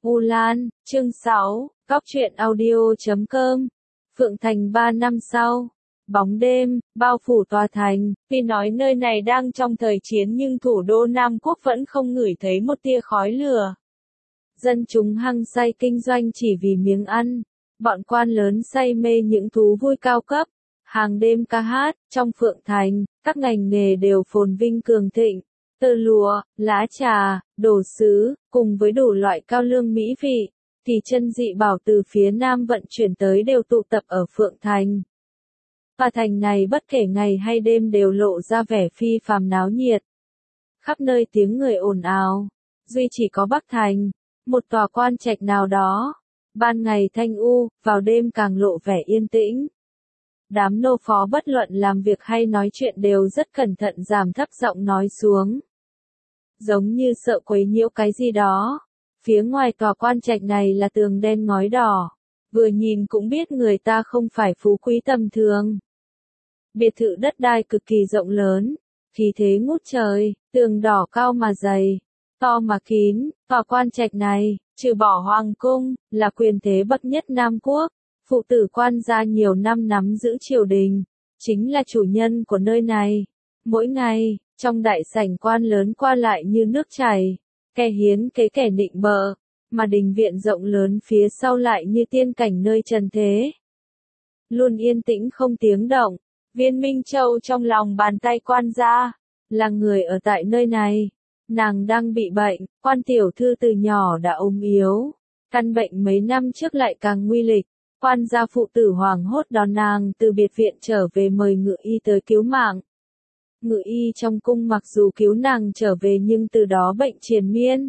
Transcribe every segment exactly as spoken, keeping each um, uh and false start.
U Lan, chương sáu, Cóc truyện audio chấm com. Phượng Thành ba năm sau. Bóng đêm, bao phủ tòa thành, tuy nói nơi này đang trong thời chiến nhưng thủ đô Nam Quốc vẫn không ngửi thấy một tia khói lửa. Dân chúng hăng say kinh doanh chỉ vì miếng ăn, bọn quan lớn say mê những thú vui cao cấp, hàng đêm ca hát, trong Phượng Thành, các ngành nghề đều phồn vinh cường thịnh. Tơ lụa, lá trà, đồ sứ, cùng với đủ loại cao lương mỹ vị, thì chân dị bảo từ phía Nam vận chuyển tới đều tụ tập ở Phượng Thành. Và thành này bất kể ngày hay đêm đều lộ ra vẻ phi phàm náo nhiệt. Khắp nơi tiếng người ồn ào, duy chỉ có Bắc Thành, một tòa quan trạch nào đó, ban ngày thanh u, vào đêm càng lộ vẻ yên tĩnh. Đám nô phó bất luận làm việc hay nói chuyện đều rất cẩn thận giảm thấp giọng nói xuống. Giống như sợ quấy nhiễu cái gì đó. Phía ngoài tòa quan trạch này là tường đen ngói đỏ. Vừa nhìn cũng biết người ta không phải phú quý tầm thường. Biệt thự đất đai cực kỳ rộng lớn, khí thế ngút trời, tường đỏ cao mà dày, to mà kín. Tòa quan trạch này, trừ bỏ hoàng cung, là quyền thế bậc nhất Nam Quốc. Phụ tử quan gia nhiều năm nắm giữ triều đình, chính là chủ nhân của nơi này. Mỗi ngày, trong đại sảnh quan lớn qua lại như nước chảy, kẻ hiến kế kẻ nịnh bợ, mà đình viện rộng lớn phía sau lại như tiên cảnh nơi trần thế. Luôn yên tĩnh không tiếng động, Viên Minh Châu trong lòng bàn tay quan gia, là người ở tại nơi này. Nàng đang bị bệnh, quan tiểu thư từ nhỏ đã ốm yếu, căn bệnh mấy năm trước lại càng nguy kịch. Quan gia phụ tử hoảng hốt đón nàng từ biệt viện trở về mời ngự y tới cứu mạng. Ngự y trong cung mặc dù cứu nàng trở về nhưng từ đó bệnh triền miên.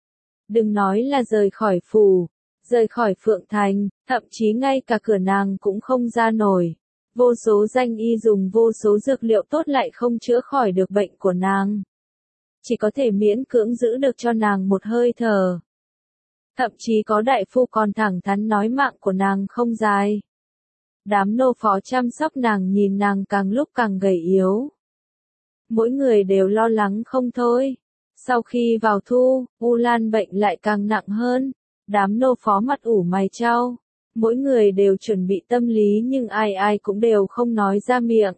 Đừng nói là rời khỏi phủ, rời khỏi Phượng Thành, thậm chí ngay cả cửa nàng cũng không ra nổi. Vô số danh y dùng vô số dược liệu tốt lại không chữa khỏi được bệnh của nàng. Chỉ có thể miễn cưỡng giữ được cho nàng một hơi thở. Thậm chí có đại phu còn thẳng thắn nói mạng của nàng không dài. Đám nô phó chăm sóc nàng nhìn nàng càng lúc càng gầy yếu. Mỗi người đều lo lắng không thôi. Sau khi vào thu, U Lan bệnh lại càng nặng hơn. Đám nô phó mặt ủ mày chau. Mỗi người đều chuẩn bị tâm lý nhưng ai ai cũng đều không nói ra miệng.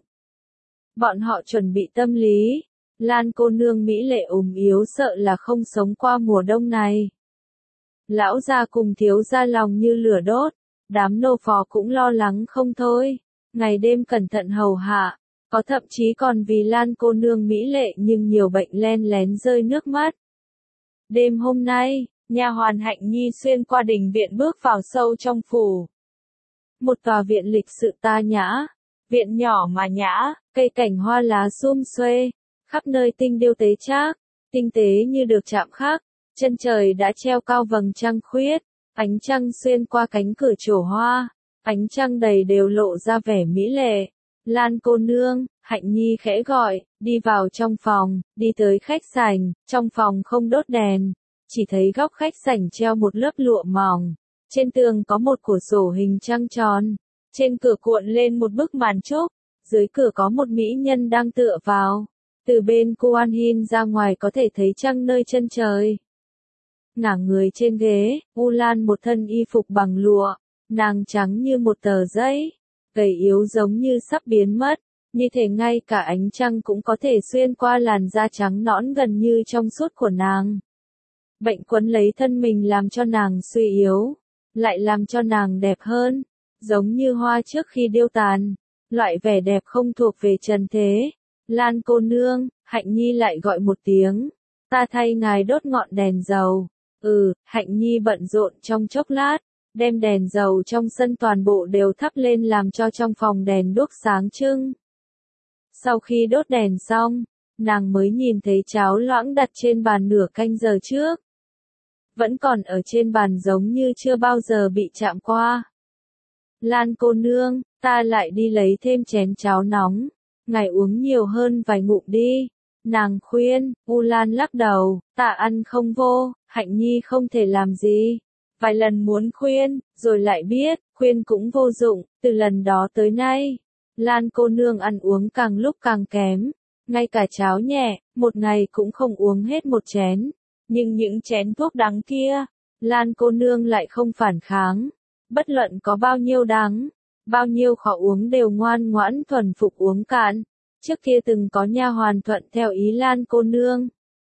Bọn họ chuẩn bị tâm lý. Lan cô nương mỹ lệ ốm yếu sợ là không sống qua mùa đông này. Lão gia cùng thiếu gia lòng như lửa đốt, đám nô phò cũng lo lắng không thôi, ngày đêm cẩn thận hầu hạ, có thậm chí còn vì Lan cô nương mỹ lệ nhưng nhiều bệnh len lén rơi nước mắt. Đêm hôm nay, nha hoàn Hạnh Nhi xuyên qua đình viện bước vào sâu trong phủ. Một tòa viện lịch sự ta nhã, viện nhỏ mà nhã, cây cảnh hoa lá sum xuê, khắp nơi tinh điêu tế trác, tinh tế như được chạm khắc. Chân trời đã treo cao vầng trăng khuyết, ánh trăng xuyên qua cánh cửa trổ hoa, ánh trăng đầy đều lộ ra vẻ mỹ lệ. Lan cô nương, Hạnh Nhi khẽ gọi, đi vào trong phòng, đi tới khách sảnh, trong phòng không đốt đèn, chỉ thấy góc khách sảnh treo một lớp lụa mỏng, trên tường có một cửa sổ hình trăng tròn, trên cửa cuộn lên một bức màn trúc, dưới cửa có một mỹ nhân đang tựa vào, từ bên Kuan Hin ra ngoài có thể thấy trăng nơi chân trời. Ngả người trên ghế, U Lan một thân y phục bằng lụa, nàng trắng như một tờ giấy, gầy yếu giống như sắp biến mất, như thể ngay cả ánh trăng cũng có thể xuyên qua làn da trắng nõn gần như trong suốt của nàng. Bệnh quấn lấy thân mình làm cho nàng suy yếu, lại làm cho nàng đẹp hơn, giống như hoa trước khi điêu tàn, loại vẻ đẹp không thuộc về trần thế. Lan cô nương, Hạnh Nhi lại gọi một tiếng, ta thay ngài đốt ngọn đèn dầu. Ừ, Hạnh Nhi bận rộn trong chốc lát, đem đèn dầu trong sân toàn bộ đều thắp lên làm cho trong phòng đèn đuốc sáng trưng. Sau khi đốt đèn xong, nàng mới nhìn thấy cháo loãng đặt trên bàn nửa canh giờ trước. Vẫn còn ở trên bàn giống như chưa bao giờ bị chạm qua. Lan cô nương, ta lại đi lấy thêm chén cháo nóng, ngài uống nhiều hơn vài ngụm đi. Nàng khuyên, U Lan lắc đầu, ta ăn không vô, Hạnh Nhi không thể làm gì. Vài lần muốn khuyên, rồi lại biết, khuyên cũng vô dụng, từ lần đó tới nay. Lan cô nương ăn uống càng lúc càng kém, ngay cả cháo nhẹ, một ngày cũng không uống hết một chén. Nhưng những chén thuốc đắng kia, Lan cô nương lại không phản kháng. Bất luận có bao nhiêu đắng, bao nhiêu khó uống đều ngoan ngoãn thuần phục uống cạn. Trước kia từng có nha hoàn thuận theo ý Lan cô nương,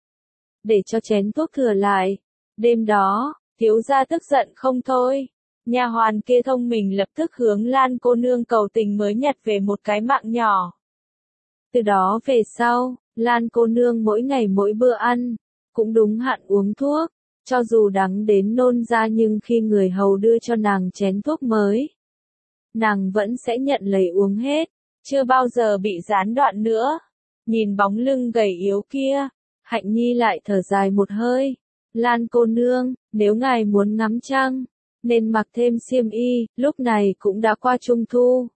để cho chén thuốc thừa lại. Đêm đó, thiếu gia tức giận không thôi. Nha hoàn kia thông minh lập tức hướng Lan cô nương cầu tình mới nhặt về một cái mạng nhỏ. Từ đó về sau, Lan cô nương mỗi ngày mỗi bữa ăn, cũng đúng hạn uống thuốc, cho dù đắng đến nôn ra nhưng khi người hầu đưa cho nàng chén thuốc mới, nàng vẫn sẽ nhận lấy uống hết, chưa bao giờ bị gián đoạn nữa. Nhìn bóng lưng gầy yếu kia, Hạnh Nhi lại thở dài một hơi. Lan cô nương, nếu ngài muốn ngắm trăng, nên mặc thêm xiêm y, lúc này cũng đã qua trung thu.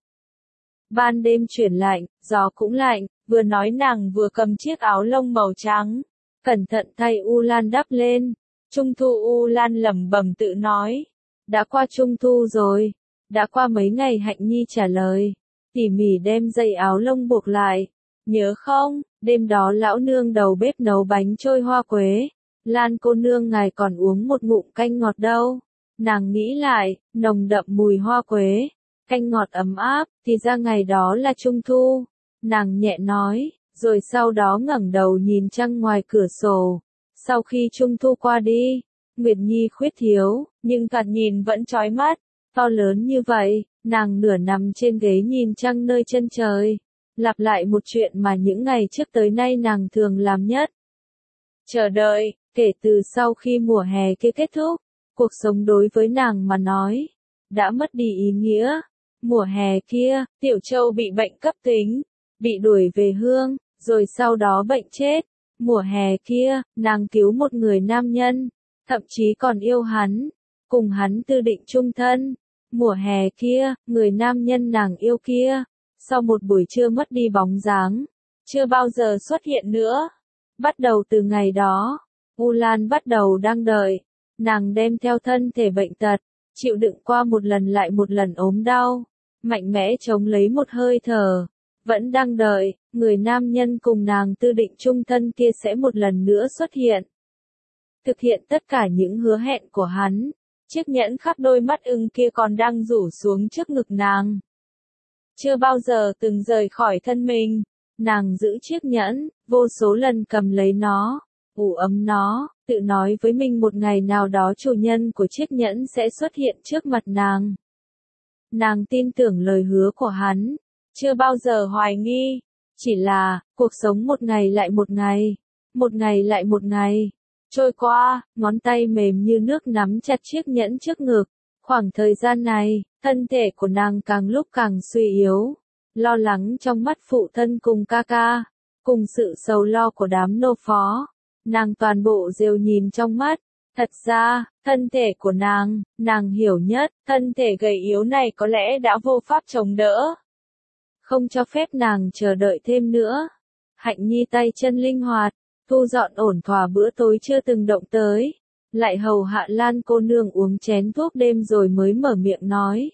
Ban đêm chuyển lạnh, gió cũng lạnh, vừa nói nàng vừa cầm chiếc áo lông màu trắng, cẩn thận thay U Lan đắp lên. Trung thu U Lan lẩm bẩm tự nói. Đã qua trung thu rồi. Đã qua mấy ngày Hạnh Nhi trả lời. Tỉ mỉ đem dây áo lông buộc lại. Nhớ không, đêm đó lão nương đầu bếp nấu bánh trôi hoa quế. Lan cô nương ngài còn uống một ngụm canh ngọt đâu. Nàng nghĩ lại, nồng đậm mùi hoa quế, canh ngọt ấm áp, thì ra ngày đó là trung thu. Nàng nhẹ nói, rồi sau đó ngẩng đầu nhìn trăng ngoài cửa sổ. Sau khi trung thu qua đi, Nguyệt Nhi khuyết thiếu, nhưng thoạt nhìn vẫn chói mắt, to lớn như vậy. Nàng nửa nằm trên ghế nhìn trăng nơi chân trời, lặp lại một chuyện mà những ngày trước tới nay nàng thường làm nhất. Chờ đợi, kể từ sau khi mùa hè kia kết thúc, cuộc sống đối với nàng mà nói, đã mất đi ý nghĩa. Mùa hè kia, Tiểu Châu bị bệnh cấp tính, bị đuổi về hương, rồi sau đó bệnh chết. Mùa hè kia, nàng cứu một người nam nhân, thậm chí còn yêu hắn, cùng hắn tư định chung thân. Mùa hè kia, người nam nhân nàng yêu kia, sau một buổi trưa mất đi bóng dáng, chưa bao giờ xuất hiện nữa. Bắt đầu từ ngày đó, U Lan bắt đầu đang đợi, nàng đem theo thân thể bệnh tật, chịu đựng qua một lần lại một lần ốm đau, mạnh mẽ chống lấy một hơi thở, vẫn đang đợi, người nam nhân cùng nàng tư định chung thân kia sẽ một lần nữa xuất hiện. Thực hiện tất cả những hứa hẹn của hắn, chiếc nhẫn khắc đôi mắt ưng kia còn đang rủ xuống trước ngực nàng. Chưa bao giờ từng rời khỏi thân mình, nàng giữ chiếc nhẫn, vô số lần cầm lấy nó, ủ ấm nó, tự nói với mình một ngày nào đó chủ nhân của chiếc nhẫn sẽ xuất hiện trước mặt nàng. Nàng tin tưởng lời hứa của hắn, chưa bao giờ hoài nghi, chỉ là, cuộc sống một ngày lại một ngày, một ngày lại một ngày, trôi qua, ngón tay mềm như nước nắm chặt chiếc nhẫn trước ngực. Khoảng thời gian này, thân thể của nàng càng lúc càng suy yếu, lo lắng trong mắt phụ thân cùng ca ca, cùng sự sầu lo của đám nô phó, nàng toàn bộ đều nhìn trong mắt. Thật ra, thân thể của nàng, nàng hiểu nhất, thân thể gầy yếu này có lẽ đã vô pháp chống đỡ, không cho phép nàng chờ đợi thêm nữa. Hạnh Nhi tay chân linh hoạt, thu dọn ổn thỏa bữa tối chưa từng động tới, lại hầu hạ Lan cô nương uống chén thuốc đêm rồi mới mở miệng nói.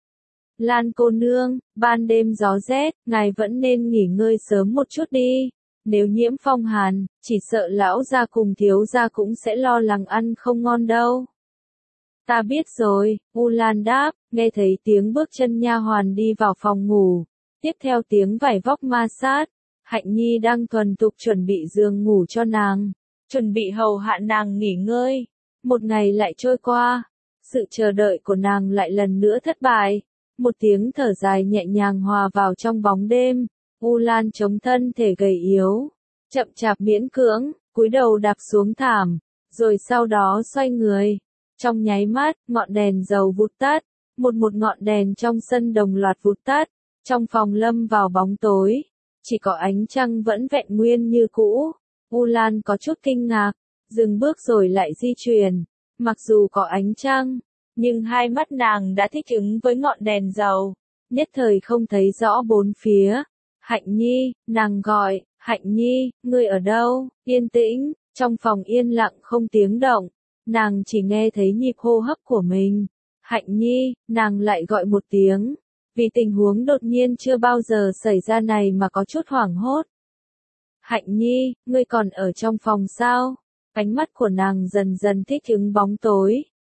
Lan cô nương, ban đêm gió rét, ngài vẫn nên nghỉ ngơi sớm một chút đi. Nếu nhiễm phong hàn, chỉ sợ lão gia cùng thiếu gia cũng sẽ lo lắng ăn không ngon đâu. Ta biết rồi, U Lan đáp, nghe thấy tiếng bước chân nha hoàn đi vào phòng ngủ. Tiếp theo tiếng vải vóc ma sát, Hạnh Nhi đang thuần thục chuẩn bị giường ngủ cho nàng, chuẩn bị hầu hạ nàng nghỉ ngơi. Một ngày lại trôi qua, sự chờ đợi của nàng lại lần nữa thất bại. Một tiếng thở dài nhẹ nhàng hòa vào trong bóng đêm. U Lan chống thân thể gầy yếu, chậm chạp miễn cưỡng, cúi đầu đạp xuống thảm, rồi sau đó xoay người. Trong nháy mắt, ngọn đèn dầu vụt tắt, một một ngọn đèn trong sân đồng loạt vụt tắt, trong phòng lâm vào bóng tối, chỉ có ánh trăng vẫn vẹn nguyên như cũ. U Lan có chút kinh ngạc, dừng bước rồi lại di chuyển, mặc dù có ánh trăng, nhưng hai mắt nàng đã thích ứng với ngọn đèn dầu, nhất thời không thấy rõ bốn phía. Hạnh Nhi, nàng gọi, Hạnh Nhi, ngươi ở đâu? Yên tĩnh, trong phòng yên lặng không tiếng động, nàng chỉ nghe thấy nhịp hô hấp của mình. Hạnh Nhi, nàng lại gọi một tiếng, vì tình huống đột nhiên chưa bao giờ xảy ra này mà có chút hoảng hốt. Hạnh Nhi, ngươi còn ở trong phòng sao? Ánh mắt của nàng dần dần thích ứng bóng tối,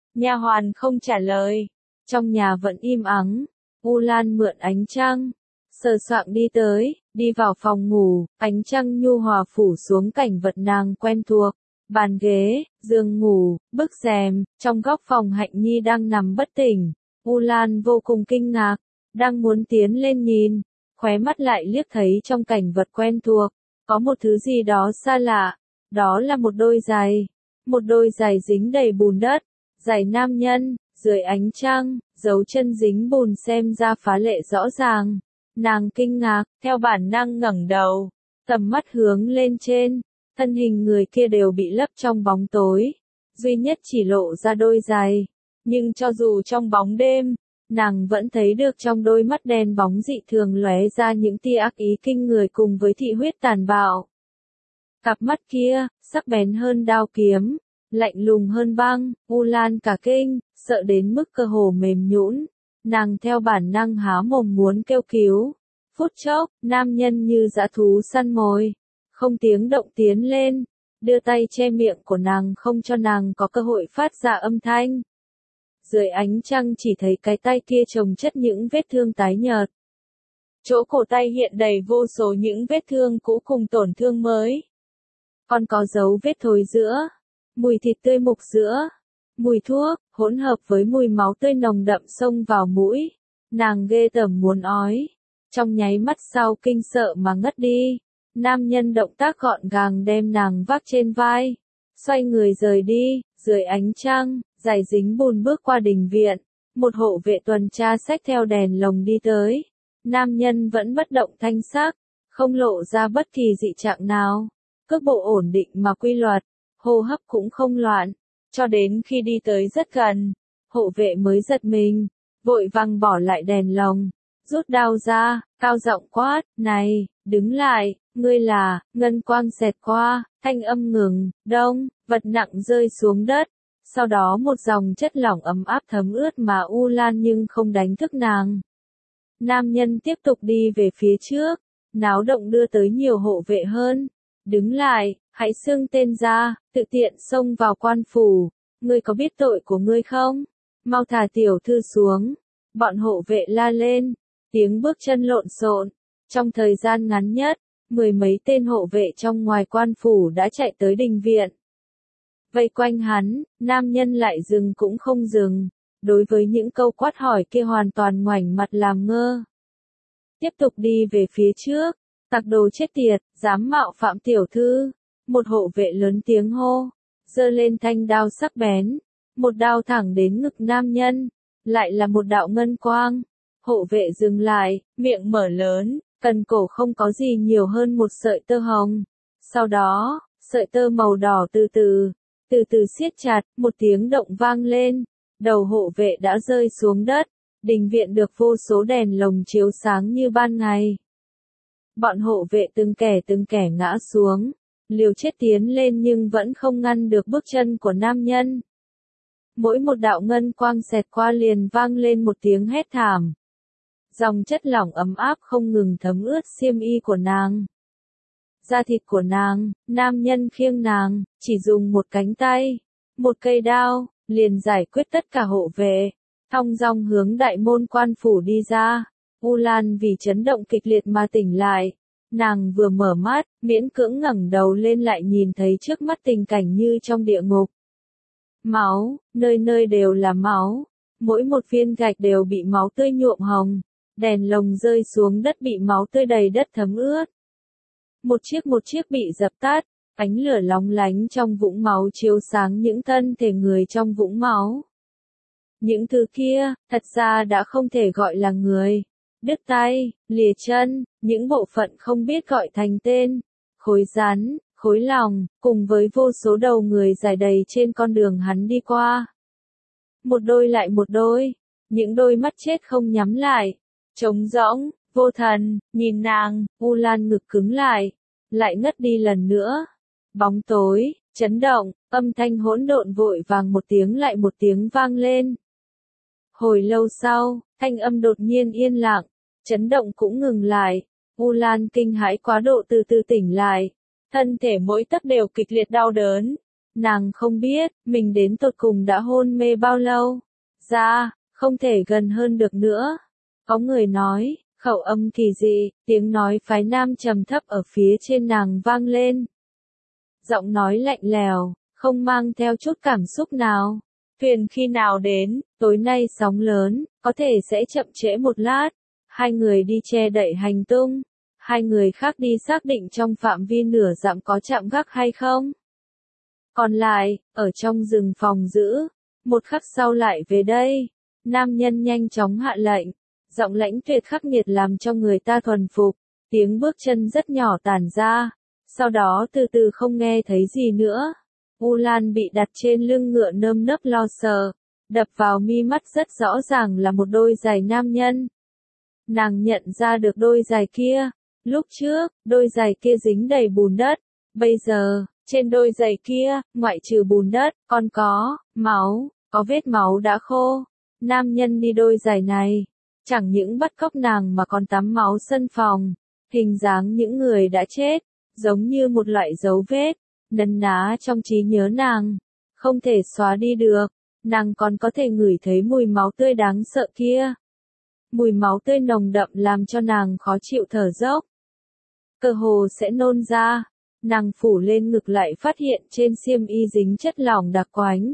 Nha hoàn không trả lời. Trong nhà vẫn im ắng. U Lan mượn ánh trăng, sờ soạng đi tới, đi vào phòng ngủ, ánh trăng nhu hòa phủ xuống cảnh vật nàng quen thuộc. Bàn ghế, giường ngủ, bức rèm, trong góc phòng Hạnh Nhi đang nằm bất tỉnh. U Lan vô cùng kinh ngạc, đang muốn tiến lên nhìn, khóe mắt lại liếc thấy trong cảnh vật quen thuộc, có một thứ gì đó xa lạ, đó là một đôi giày, một đôi giày dính đầy bùn đất, giày nam nhân, dưới ánh trăng, dấu chân dính bùn xem ra phá lệ rõ ràng. Nàng kinh ngạc, theo bản năng ngẩng đầu, tầm mắt hướng lên trên, thân hình người kia đều bị lấp trong bóng tối, duy nhất chỉ lộ ra đôi giày, nhưng cho dù trong bóng đêm, nàng vẫn thấy được trong đôi mắt đen bóng dị thường lóe ra những tia ác ý kinh người cùng với thị huyết tàn bạo. Cặp mắt kia, sắc bén hơn đao kiếm, lạnh lùng hơn băng, U Lan cả kinh, sợ đến mức cơ hồ mềm nhũn, nàng theo bản năng há mồm muốn kêu cứu. Phút chốc, nam nhân như dã thú săn mồi, không tiếng động tiến lên, đưa tay che miệng của nàng không cho nàng có cơ hội phát ra âm thanh. Dưới ánh trăng chỉ thấy cái tay kia chồng chất những vết thương tái nhợt. Chỗ cổ tay hiện đầy vô số những vết thương cũ cùng tổn thương mới. Còn có dấu vết thối giữa, mùi thịt tươi mục giữa, mùi thuốc, hỗn hợp với mùi máu tươi nồng đậm xông vào mũi. Nàng ghê tởm muốn ói. Trong nháy mắt sau kinh sợ mà ngất đi. Nam nhân động tác gọn gàng đem nàng vác trên vai. Xoay người rời đi, dưới ánh trăng, giày dính bùn bước qua đình viện. Một hộ vệ tuần tra xách theo đèn lồng đi tới. Nam nhân vẫn bất động thanh sắc, không lộ ra bất kỳ dị trạng nào. Cước bộ ổn định mà quy luật, hô hấp cũng không loạn. Cho đến khi đi tới rất gần, hộ vệ mới giật mình, vội vàng bỏ lại đèn lồng, rút đao ra, cao giọng quát, này, đứng lại, ngươi là, ngân quang xẹt qua, thanh âm ngừng, đông, vật nặng rơi xuống đất, sau đó một dòng chất lỏng ấm áp thấm ướt mà U Lan nhưng không đánh thức nàng. Nam nhân tiếp tục đi về phía trước, náo động đưa tới nhiều hộ vệ hơn, đứng lại, hãy xưng tên ra, tự tiện xông vào quan phủ, ngươi có biết tội của ngươi không? Mau thả tiểu thư xuống, bọn hộ vệ la lên, tiếng bước chân lộn xộn, trong thời gian ngắn nhất, mười mấy tên hộ vệ trong ngoài quan phủ đã chạy tới đình viện. Vây quanh hắn, nam nhân lại dừng cũng không dừng, đối với những câu quát hỏi kia hoàn toàn ngoảnh mặt làm ngơ. Tiếp tục đi về phía trước, tặc đồ chết tiệt, dám mạo phạm tiểu thư, một hộ vệ lớn tiếng hô, giơ lên thanh đao sắc bén, một đao thẳng đến ngực nam nhân, lại là một đạo ngân quang. Hộ vệ dừng lại, miệng mở lớn, cần cổ không có gì nhiều hơn một sợi tơ hồng. Sau đó, sợi tơ màu đỏ từ từ, từ từ siết chặt, một tiếng động vang lên, đầu hộ vệ đã rơi xuống đất, đình viện được vô số đèn lồng chiếu sáng như ban ngày. Bọn hộ vệ từng kẻ từng kẻ ngã xuống, liều chết tiến lên nhưng vẫn không ngăn được bước chân của nam nhân. Mỗi một đạo ngân quang xẹt qua liền vang lên một tiếng hét thảm. Dòng chất lỏng ấm áp không ngừng thấm ướt xiêm y của nàng. Da thịt của nàng, nam nhân khiêng nàng, chỉ dùng một cánh tay, một cây đao, liền giải quyết tất cả hộ vệ, thong dong hướng đại môn quan phủ đi ra. U Lan vì chấn động kịch liệt mà tỉnh lại. Nàng vừa mở mắt, miễn cưỡng ngẩng đầu lên lại nhìn thấy trước mắt tình cảnh như trong địa ngục. Máu, nơi nơi đều là máu, mỗi một viên gạch đều bị máu tươi nhuộm hồng, đèn lồng rơi xuống đất bị máu tươi đầy đất thấm ướt. Một chiếc một chiếc bị dập tắt, ánh lửa lóng lánh trong vũng máu chiếu sáng những thân thể người trong vũng máu. Những thứ kia, thật ra đã không thể gọi là người. Đứt tay, lìa chân, những bộ phận không biết gọi thành tên, khối rắn, khối lòng, cùng với vô số đầu người dài đầy trên con đường hắn đi qua. Một đôi lại một đôi, những đôi mắt chết không nhắm lại, trống rỗng, vô thần, nhìn nàng, U Lan ngực cứng lại, lại ngất đi lần nữa. Bóng tối, chấn động, âm thanh hỗn độn vội vàng một tiếng lại một tiếng vang lên. Hồi lâu sau, thanh âm đột nhiên yên lặng, chấn động cũng ngừng lại, U Lan kinh hãi quá độ từ từ tỉnh lại, thân thể mỗi tấc đều kịch liệt đau đớn, Nàng không biết, mình đến tột cùng đã hôn mê bao lâu. Ra, không thể gần hơn được nữa. Có người nói, khẩu âm kỳ dị, tiếng nói phái nam trầm thấp ở phía trên nàng vang lên. Giọng nói lạnh lèo, không mang theo chút cảm xúc nào. Thuyền khi nào đến, tối nay sóng lớn, có thể sẽ chậm trễ một lát. Hai người đi che đậy hành tung. Hai người khác đi xác định trong phạm vi nửa dặm có chạm gác hay không. Còn lại, ở trong rừng phòng giữ. Một khắc sau lại về đây. Nam nhân nhanh chóng hạ lệnh. Giọng lãnh tuyệt khắc nghiệt làm cho người ta thuần phục. Tiếng bước chân rất nhỏ tản ra. Sau đó từ từ không nghe thấy gì nữa. U Lan bị đặt trên lưng ngựa nơm nớp lo sợ. Đập vào mi mắt rất rõ ràng là một đôi giày nam nhân. Nàng nhận ra được đôi giày kia. Lúc trước, đôi giày kia dính đầy bùn đất. Bây giờ, trên đôi giày kia, ngoại trừ bùn đất, còn có máu, có vết máu đã khô. Nam nhân đi đôi giày này, chẳng những bắt cóc nàng mà còn tắm máu sân phòng. Hình dáng những người đã chết, giống như một loại dấu vết, nấn ná trong trí nhớ nàng, không thể xóa đi được. Nàng còn có thể ngửi thấy mùi máu tươi đáng sợ kia. Mùi máu tươi nồng đậm làm cho nàng khó chịu thở dốc. Cơ hồ sẽ nôn ra. Nàng phủ lên ngực lại phát hiện trên xiêm y dính chất lỏng đặc quánh.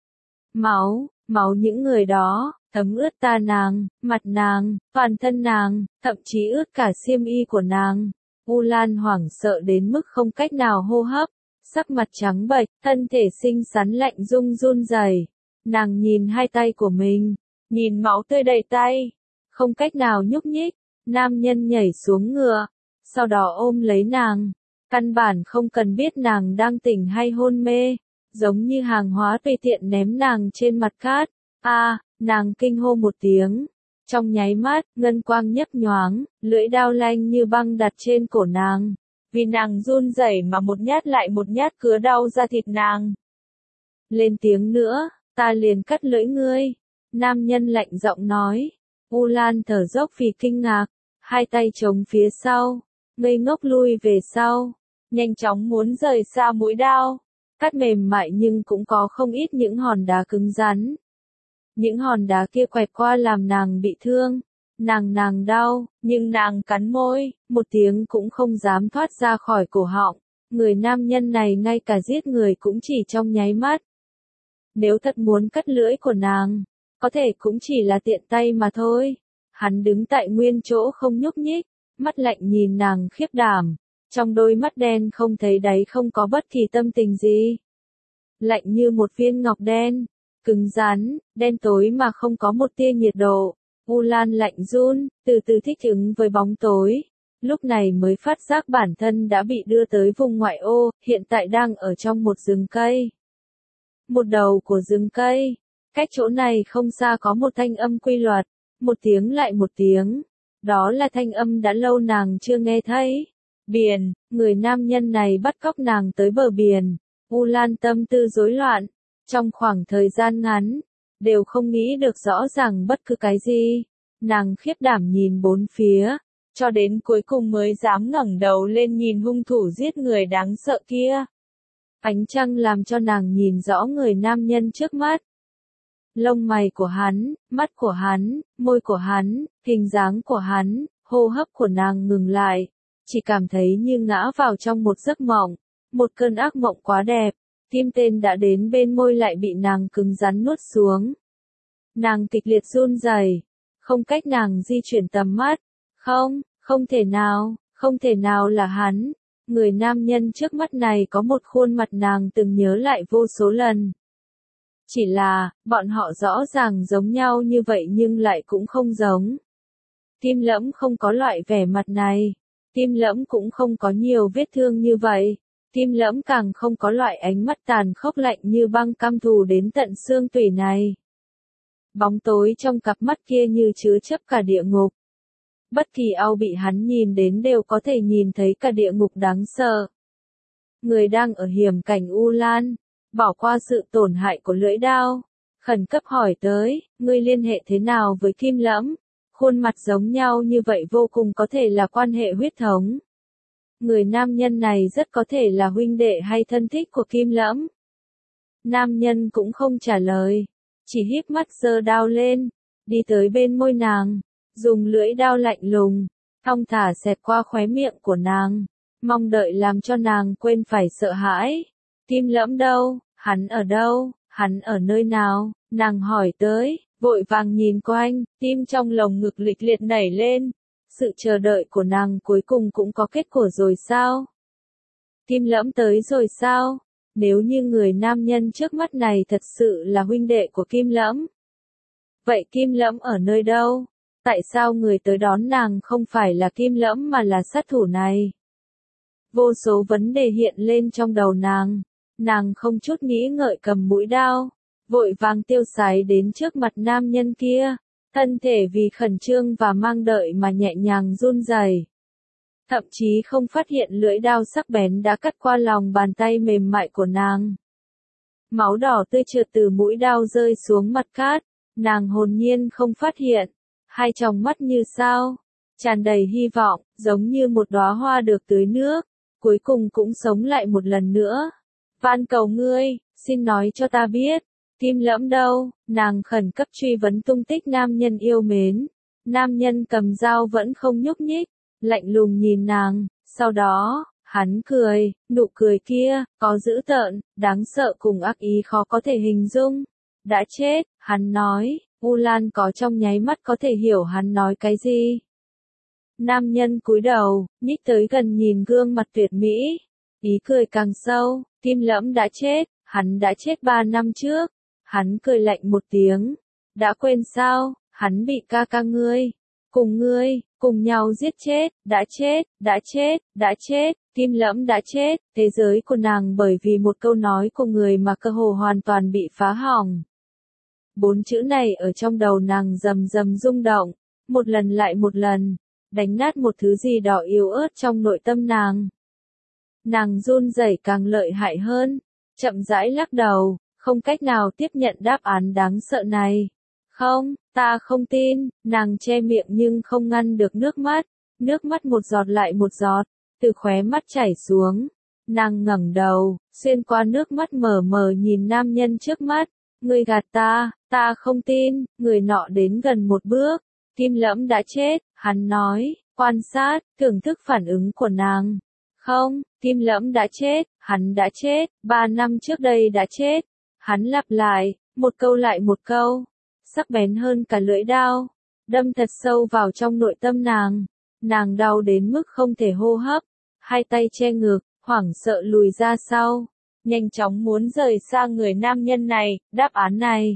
Máu, máu những người đó, thấm ướt ta nàng, mặt nàng, toàn thân nàng, thậm chí ướt cả xiêm y của nàng. U Lan hoảng sợ đến mức không cách nào hô hấp, sắc mặt trắng bệch, thân thể xinh xắn lạnh rung run rẩy. Nàng nhìn hai tay của mình, nhìn máu tươi đầy tay, không cách nào nhúc nhích. Nam nhân nhảy xuống ngựa, sau đó ôm lấy nàng, căn bản không cần biết nàng đang tỉnh hay hôn mê, giống như hàng hóa tùy tiện ném nàng trên mặt cát. A, à, nàng kinh hô một tiếng. Trong nháy mắt, ngân quang nhấp nhoáng, lưỡi đao lanh như băng đặt trên cổ nàng. Vì nàng run rẩy mà một nhát lại một nhát cứa đau ra thịt nàng. Lên tiếng nữa, ta liền cắt lưỡi ngươi. Nam nhân lạnh giọng nói. U Lan thở dốc vì kinh ngạc, hai tay chống phía sau, ngây ngốc lui về sau, nhanh chóng muốn rời xa mũi đao. Cắt mềm mại nhưng cũng có không ít những hòn đá cứng rắn. Những hòn đá kia quẹt qua làm nàng bị thương. Nàng nàng đau, nhưng nàng cắn môi, một tiếng cũng không dám thoát ra khỏi cổ họng. Người nam nhân này ngay cả giết người cũng chỉ trong nháy mắt. Nếu thật muốn cắt lưỡi của nàng, có thể cũng chỉ là tiện tay mà thôi. Hắn đứng tại nguyên chỗ không nhúc nhích, mắt lạnh nhìn nàng khiếp đảm. Trong đôi mắt đen không thấy đáy không có bất kỳ tâm tình gì. Lạnh như một viên ngọc đen, cứng rắn, đen tối mà không có một tia nhiệt độ. U Lan lạnh run, từ từ thích ứng với bóng tối. Lúc này mới phát giác bản thân đã bị đưa tới vùng ngoại ô, hiện tại đang ở trong một rừng cây. Một đầu của rừng cây, cách chỗ này không xa có một thanh âm quy luật, một tiếng lại một tiếng. Đó là thanh âm đã lâu nàng chưa nghe thấy. Biển, người nam nhân này bắt cóc nàng tới bờ biển. U Lan tâm tư rối loạn, trong khoảng thời gian ngắn, đều không nghĩ được rõ ràng bất cứ cái gì. Nàng khiếp đảm nhìn bốn phía, cho đến cuối cùng mới dám ngẩng đầu lên nhìn hung thủ giết người đáng sợ kia. Ánh trăng làm cho nàng nhìn rõ người nam nhân trước mắt. Lông mày của hắn, mắt của hắn, môi của hắn, hình dáng của hắn, hô hấp của nàng ngừng lại. Chỉ cảm thấy như ngã vào trong một giấc mộng, một cơn ác mộng quá đẹp. Tim tên đã đến bên môi lại bị nàng cứng rắn nuốt xuống. Nàng kịch liệt run rẩy, không cách nàng di chuyển tầm mắt. Không, không thể nào, không thể nào là hắn. Người nam nhân trước mắt này có một khuôn mặt nàng từng nhớ lại vô số lần. Chỉ là, bọn họ rõ ràng giống nhau như vậy nhưng lại cũng không giống. Tim Lẫm không có loại vẻ mặt này. Tim Lẫm cũng không có nhiều vết thương như vậy. Tim Lẫm càng không có loại ánh mắt tàn khốc lạnh như băng căm thù đến tận xương tủy này. Bóng tối trong cặp mắt kia như chứa chấp cả địa ngục. Bất kỳ ai bị hắn nhìn đến đều có thể nhìn thấy cả địa ngục đáng sợ. Người đang ở hiểm cảnh U Lan, bỏ qua sự tổn hại của lưỡi đao, khẩn cấp hỏi tới, ngươi liên hệ thế nào với Kim Lẫm? Khuôn mặt giống nhau như vậy vô cùng có thể là quan hệ huyết thống. Người nam nhân này rất có thể là huynh đệ hay thân thích của Kim Lẫm. Nam nhân cũng không trả lời, chỉ híp mắt giơ đao lên, đi tới bên môi nàng, dùng lưỡi đao lạnh lùng, thong thả xẹt qua khóe miệng của nàng, mong đợi làm cho nàng quên phải sợ hãi. Kim Lẫm đâu, hắn ở đâu, hắn ở nơi nào, nàng hỏi tới, vội vàng nhìn quanh, tim trong lồng ngực lịch liệt nảy lên. Sự chờ đợi của nàng cuối cùng cũng có kết quả rồi sao? Kim Lẫm tới rồi sao? Nếu như người nam nhân trước mắt này thật sự là huynh đệ của Kim Lẫm, vậy Kim Lẫm ở nơi đâu? Tại sao người tới đón nàng không phải là Kim Lẫm mà là sát thủ này? Vô số vấn đề hiện lên trong đầu nàng, nàng không chút nghĩ ngợi cầm mũi đao, vội vàng tiêu sái đến trước mặt nam nhân kia, thân thể vì khẩn trương và mang đợi mà nhẹ nhàng run rẩy. Thậm chí không phát hiện lưỡi đao sắc bén đã cắt qua lòng bàn tay mềm mại của nàng. Máu đỏ tươi trượt từ mũi đao rơi xuống mặt cát, nàng hồn nhiên không phát hiện, hai tròng mắt như sao, tràn đầy hy vọng, giống như một đóa hoa được tưới nước, cuối cùng cũng sống lại một lần nữa. Van cầu ngươi, xin nói cho ta biết, Kim Lẫm đâu? Nàng khẩn cấp truy vấn tung tích nam nhân yêu mến. Nam nhân cầm dao vẫn không nhúc nhích, lạnh lùng nhìn nàng, sau đó, hắn cười, nụ cười kia, có dữ tợn, đáng sợ cùng ác ý khó có thể hình dung. Đã chết, hắn nói, U Lan có trong nháy mắt có thể hiểu hắn nói cái gì. Nam nhân cúi đầu, nhích tới gần nhìn gương mặt tuyệt mỹ, ý cười càng sâu, Kim Lẫm đã chết, hắn đã chết ba năm trước. Hắn cười lạnh một tiếng, đã quên sao, hắn bị ca ca ngươi, cùng ngươi, cùng nhau giết chết, đã chết, đã chết, đã chết, Kim Lẫm đã chết, thế giới của nàng bởi vì một câu nói của người mà cơ hồ hoàn toàn bị phá hỏng. Bốn chữ này ở trong đầu nàng rầm rầm rung động, một lần lại một lần, đánh nát một thứ gì đó yếu ớt trong nội tâm nàng. Nàng run rẩy càng lợi hại hơn, chậm rãi lắc đầu, không cách nào tiếp nhận đáp án đáng sợ này. Không, ta không tin, nàng che miệng nhưng không ngăn được nước mắt, nước mắt một giọt lại một giọt, từ khóe mắt chảy xuống. Nàng ngẩng đầu, xuyên qua nước mắt mờ mờ nhìn nam nhân trước mắt, ngươi gạt ta, ta không tin, người nọ đến gần một bước, Kim Lẫm đã chết, hắn nói, quan sát, thưởng thức phản ứng của nàng. Không, Kim Lẫm đã chết, hắn đã chết, ba năm trước đây đã chết. Hắn lặp lại, một câu lại một câu, sắc bén hơn cả lưỡi đao, đâm thật sâu vào trong nội tâm nàng. Nàng đau đến mức không thể hô hấp, hai tay che ngực, hoảng sợ lùi ra sau, nhanh chóng muốn rời xa người nam nhân này, đáp án này.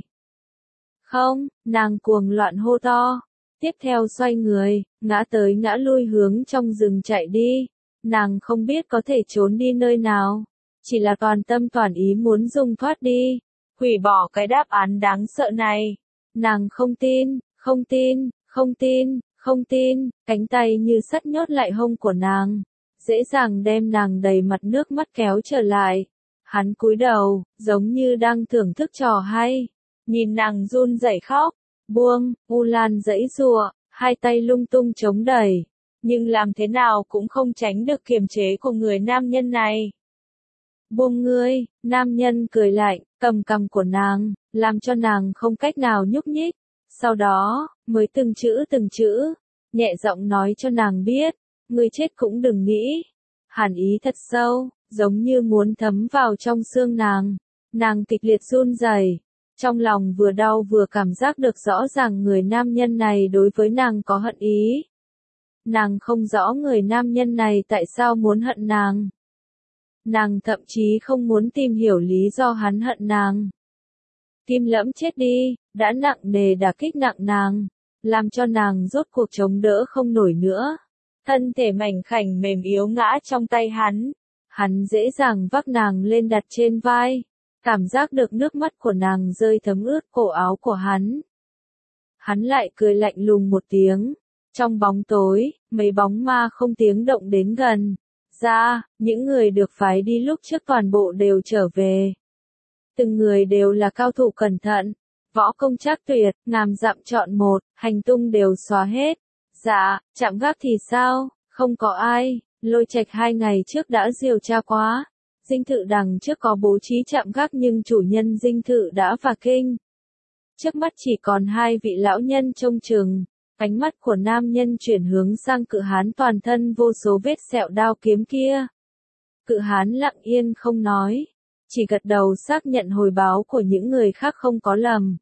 Không, nàng cuồng loạn hô to, tiếp theo xoay người, ngã tới ngã lui hướng trong rừng chạy đi. Nàng không biết có thể trốn đi nơi nào, chỉ là toàn tâm toàn ý muốn dùng thoát đi, hủy bỏ cái đáp án đáng sợ này. Nàng không tin, không tin, không tin, không tin, cánh tay như sắt nhốt lại hông của nàng, dễ dàng đem nàng đầy mặt nước mắt kéo trở lại. Hắn cúi đầu, giống như đang thưởng thức trò hay, nhìn nàng run rẩy khóc, buông, U Lan giãy giụa, hai tay lung tung chống đẩy, nhưng làm thế nào cũng không tránh được kiềm chế của người nam nhân này. Buông ngươi, nam nhân cười lạnh, cầm cằm của nàng, làm cho nàng không cách nào nhúc nhích, sau đó, mới từng chữ từng chữ, nhẹ giọng nói cho nàng biết, ngươi chết cũng đừng nghĩ. Hàn ý thật sâu, giống như muốn thấm vào trong xương nàng, nàng kịch liệt run rẩy, trong lòng vừa đau vừa cảm giác được rõ ràng người nam nhân này đối với nàng có hận ý. Nàng không rõ người nam nhân này tại sao muốn hận nàng. Nàng thậm chí không muốn tìm hiểu lý do hắn hận nàng. Kim Lẫm chết đi, đã nặng nề đả kích nặng nàng, làm cho nàng rốt cuộc chống đỡ không nổi nữa. Thân thể mảnh khảnh mềm yếu ngã trong tay hắn. Hắn dễ dàng vác nàng lên đặt trên vai, cảm giác được nước mắt của nàng rơi thấm ướt cổ áo của hắn. Hắn lại cười lạnh lùng một tiếng. Trong bóng tối, mấy bóng ma không tiếng động đến gần. Ra, những người được phái đi lúc trước toàn bộ đều trở về. Từng người đều là cao thủ cẩn thận, võ công trác tuyệt, ngàn dặm chọn một, hành tung đều xóa hết. Dạ, chạm gác thì sao, không có ai, Lôi Trạch hai ngày trước đã điều tra quá. Dinh thự đằng trước có bố trí trạm gác nhưng chủ nhân dinh thự đã và kinh. Trước mắt chỉ còn hai vị lão nhân trông chừng, ánh mắt của nam nhân chuyển hướng sang cự hán toàn thân vô số vết sẹo đao kiếm kia. Cự hán lặng yên không nói, chỉ gật đầu xác nhận hồi báo của những người khác không có lầm.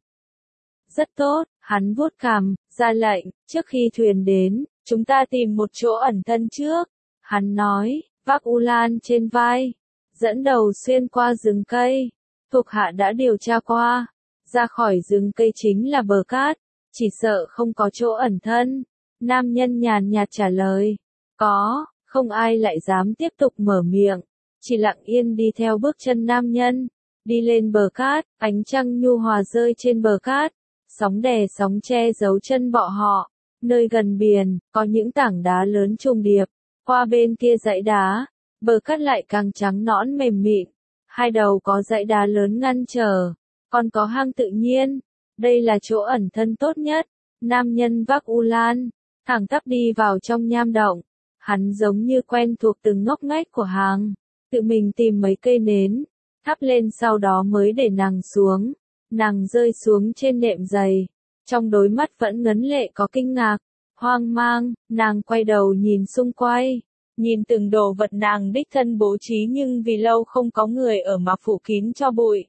Rất tốt, hắn vuốt cằm, ra lệnh, trước khi thuyền đến, chúng ta tìm một chỗ ẩn thân trước. Hắn nói, vác U Lan trên vai, dẫn đầu xuyên qua rừng cây. Thuộc hạ đã điều tra qua, ra khỏi rừng cây chính là bờ cát, chỉ sợ không có chỗ ẩn thân. Nam nhân nhàn nhạt trả lời, có, không ai lại dám tiếp tục mở miệng, chỉ lặng yên đi theo bước chân nam nhân, đi lên bờ cát, ánh trăng nhu hòa rơi trên bờ cát, sóng đè sóng che giấu chân bọ họ. Nơi gần biển, có những tảng đá lớn trùng điệp, qua bên kia dãy đá, bờ cát lại càng trắng nõn mềm mịn, hai đầu có dãy đá lớn ngăn trở, còn có hang tự nhiên, đây là chỗ ẩn thân tốt nhất. Nam nhân vác U Lan, thẳng tắp đi vào trong nham động, hắn giống như quen thuộc từng ngóc ngách của hang, tự mình tìm mấy cây nến, thắp lên sau đó mới để nàng xuống, nàng rơi xuống trên nệm giày, trong đôi mắt vẫn ngấn lệ có kinh ngạc, hoang mang, nàng quay đầu nhìn xung quanh, nhìn từng đồ vật nàng đích thân bố trí nhưng vì lâu không có người ở mà phủ kín cho bụi.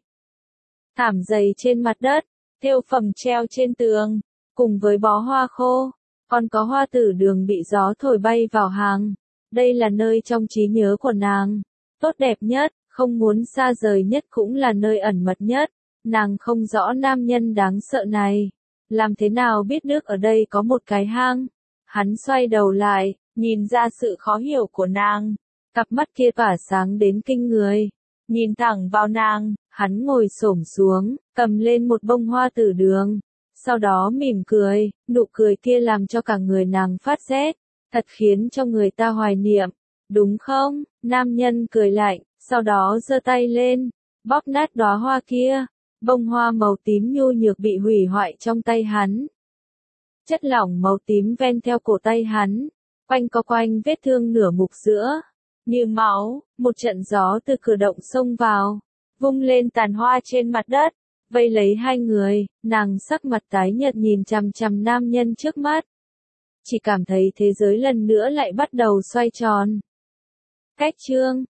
Thảm dày trên mặt đất, thêu phẩm treo trên tường, cùng với bó hoa khô, còn có hoa tử đường bị gió thổi bay vào hàng. Đây là nơi trong trí nhớ của nàng, tốt đẹp nhất, không muốn xa rời nhất cũng là nơi ẩn mật nhất. Nàng không rõ nam nhân đáng sợ này, làm thế nào biết nước ở đây có một cái hang. Hắn xoay đầu lại, nhìn ra sự khó hiểu của nàng, cặp mắt kia tỏa sáng đến kinh người. Nhìn thẳng vào nàng, hắn ngồi xổm xuống, cầm lên một bông hoa tử đường, sau đó mỉm cười, nụ cười kia làm cho cả người nàng phát rét, thật khiến cho người ta hoài niệm, đúng không? Nam nhân cười lạnh, sau đó giơ tay lên, bóp nát đóa hoa kia, bông hoa màu tím nhu nhược bị hủy hoại trong tay hắn. Chất lỏng màu tím ven theo cổ tay hắn, quanh co quanh vết thương nửa mục giữa, như máu. Một trận gió từ cửa động xông vào, vung lên tàn hoa trên mặt đất, vây lấy hai người. Nàng sắc mặt tái nhợt nhìn chằm chằm nam nhân trước mắt, chỉ cảm thấy thế giới lần nữa lại bắt đầu xoay tròn. Cách chương